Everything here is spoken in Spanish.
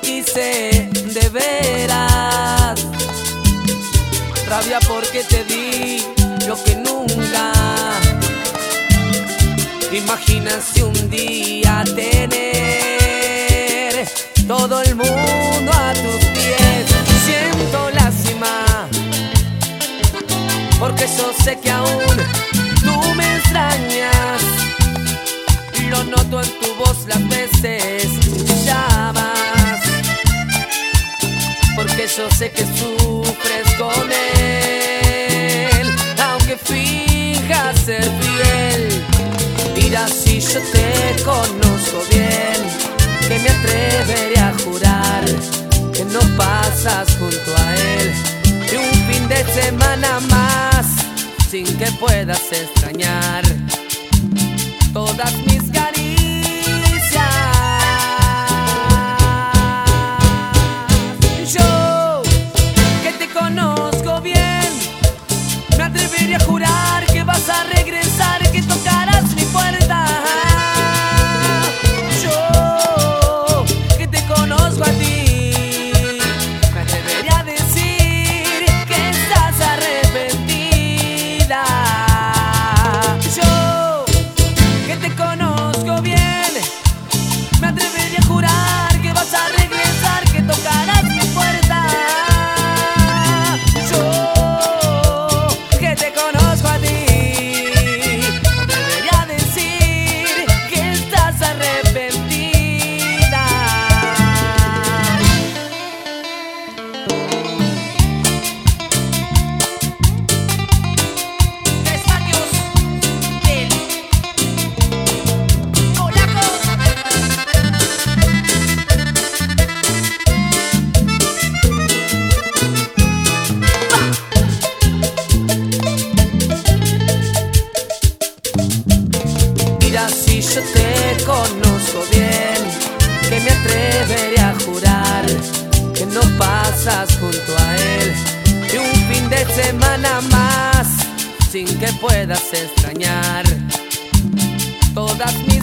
hice de veras. Rabia porque te di lo que nunca. Imagina si un día tener todo el mundo a tus pies. Siento lástima porque yo sé que aún tú me extrañas. Lo noto en tu voz las veces que llamas, porque yo sé que sufres con él, aunque finjas ser fiel. Mira, si yo te conozco bien, que me atreveré a jurar que no pasas junto a él ni un fin de semana más sin que puedas extrañar todas mis caricias. Yo, que te conozco bien, me atrevería a jurar que vas a regresar, que tocarás mi puerta. Yo, que te conozco a ti, me atrevería a decir que estás arrepentida. Yo, que te conozco bien, me atrevería a jurar que vas a regresar, que tocarás mi puerta. Yo, que te conozco a ti, me atrevería a decir que estás arrepentida. Tres patios del polaco. Mira, si yo te conozco bien, que me atreveré a jurar que no pasas junto a él ni un fin de semana más sin que puedas extrañar todas mis